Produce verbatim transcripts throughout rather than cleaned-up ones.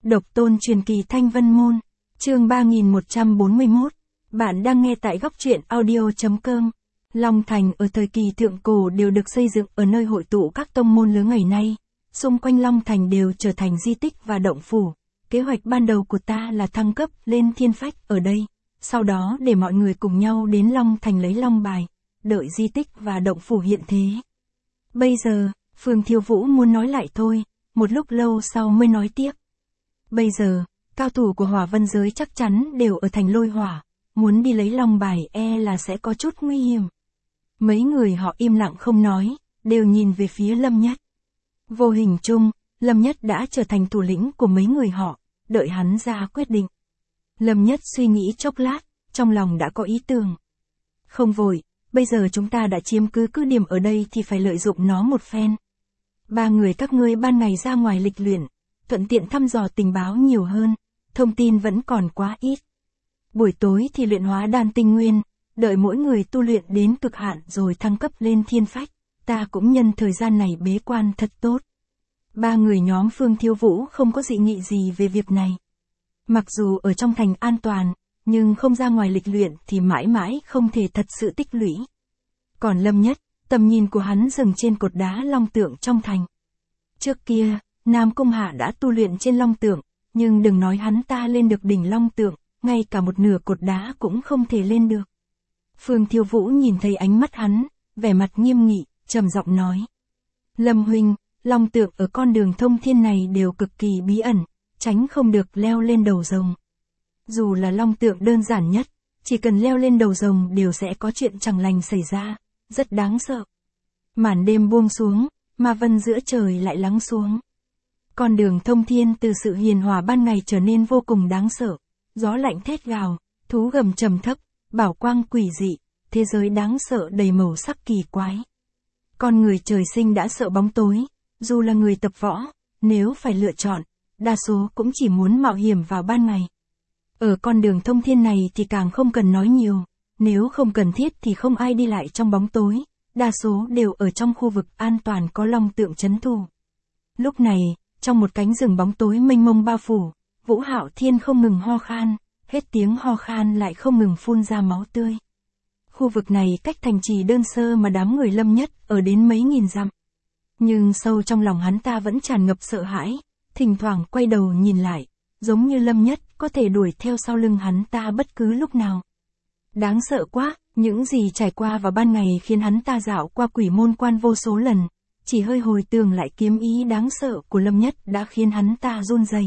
Độc tôn truyền kỳ Thanh Vân Môn, chương ba nghìn một trăm bốn mươi mốt. Bạn đang nghe tại góc truyện audio chấm com. Long Thành ở thời kỳ thượng cổ đều được xây dựng ở nơi hội tụ các tông môn lớn ngày nay. Xung quanh Long Thành đều trở thành di tích và động phủ. Kế hoạch ban đầu của ta là thăng cấp lên thiên phách ở đây. Sau đó để mọi người cùng nhau đến Long Thành lấy long bài, đợi di tích và động phủ hiện thế. Bây giờ, Phương Thiêu Vũ muốn nói lại thôi, một lúc lâu sau mới nói tiếp. Bây giờ, cao thủ của hỏa vân giới chắc chắn đều ở thành Lôi Hỏa, muốn đi lấy long bài e là sẽ có chút nguy hiểm. Mấy người họ im lặng không nói, đều nhìn về phía Lâm Nhất. Vô hình chung, Lâm Nhất đã trở thành thủ lĩnh của mấy người họ, đợi hắn ra quyết định. Lâm Nhất suy nghĩ chốc lát, trong lòng đã có ý tưởng. Không vội, bây giờ chúng ta đã chiếm cứ cứ điểm ở đây thì phải lợi dụng nó một phen. Ba người các ngươi ban ngày ra ngoài lịch luyện, thuận tiện thăm dò tình báo nhiều hơn, thông tin vẫn còn quá ít. Buổi tối thì luyện hóa đan tinh nguyên, đợi mỗi người tu luyện đến cực hạn rồi thăng cấp lên thiên phách, ta cũng nhân thời gian này bế quan thật tốt. Ba người nhóm Phương Thiêu Vũ không có dị nghị gì về việc này. Mặc dù ở trong thành an toàn, nhưng không ra ngoài lịch luyện thì mãi mãi không thể thật sự tích lũy. Còn Lâm Nhất, tầm nhìn của hắn dừng trên cột đá long tượng trong thành. Trước kia, Nam Cung Hạ đã tu luyện trên long tượng, nhưng đừng nói hắn ta lên được đỉnh long tượng, ngay cả một nửa cột đá cũng không thể lên được. Phương Thiêu Vũ nhìn thấy ánh mắt hắn, vẻ mặt nghiêm nghị, trầm giọng nói. Lâm huynh, long tượng ở con đường thông thiên này đều cực kỳ bí ẩn, tránh không được leo lên đầu rồng. Dù là long tượng đơn giản nhất, chỉ cần leo lên đầu rồng đều sẽ có chuyện chẳng lành xảy ra, rất đáng sợ. Màn đêm buông xuống, ma vân giữa trời lại lắng xuống. Con đường thông thiên từ sự hiền hòa ban ngày trở nên vô cùng đáng sợ, gió lạnh thét gào, thú gầm trầm thấp, bảo quang quỷ dị, thế giới đáng sợ đầy màu sắc kỳ quái. Con người trời sinh đã sợ bóng tối, dù là người tập võ, nếu phải lựa chọn, đa số cũng chỉ muốn mạo hiểm vào ban ngày. Ở con đường thông thiên này thì càng không cần nói nhiều, nếu không cần thiết thì không ai đi lại trong bóng tối, đa số đều ở trong khu vực an toàn có long tượng trấn thủ. Lúc này, trong một cánh rừng bóng tối mênh mông bao phủ, Vũ Hạo Thiên không ngừng ho khan, hết tiếng ho khan lại không ngừng phun ra máu tươi. Khu vực này cách thành trì đơn sơ mà đám người Lâm Nhất ở đến mấy nghìn dặm. Nhưng sâu trong lòng hắn ta vẫn tràn ngập sợ hãi, thỉnh thoảng quay đầu nhìn lại, giống như Lâm Nhất có thể đuổi theo sau lưng hắn ta bất cứ lúc nào. Đáng sợ quá, những gì trải qua vào ban ngày khiến hắn ta dạo qua quỷ môn quan vô số lần, chỉ hơi hồi tưởng lại kiếm ý đáng sợ của Lâm Nhất đã khiến hắn ta run rẩy.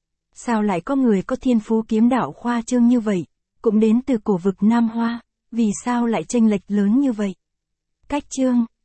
Sao lại có người có thiên phú kiếm đạo khoa trương như vậy, cũng đến từ cổ vực Nam Hoa, vì sao lại chênh lệch lớn như vậy? Cách chương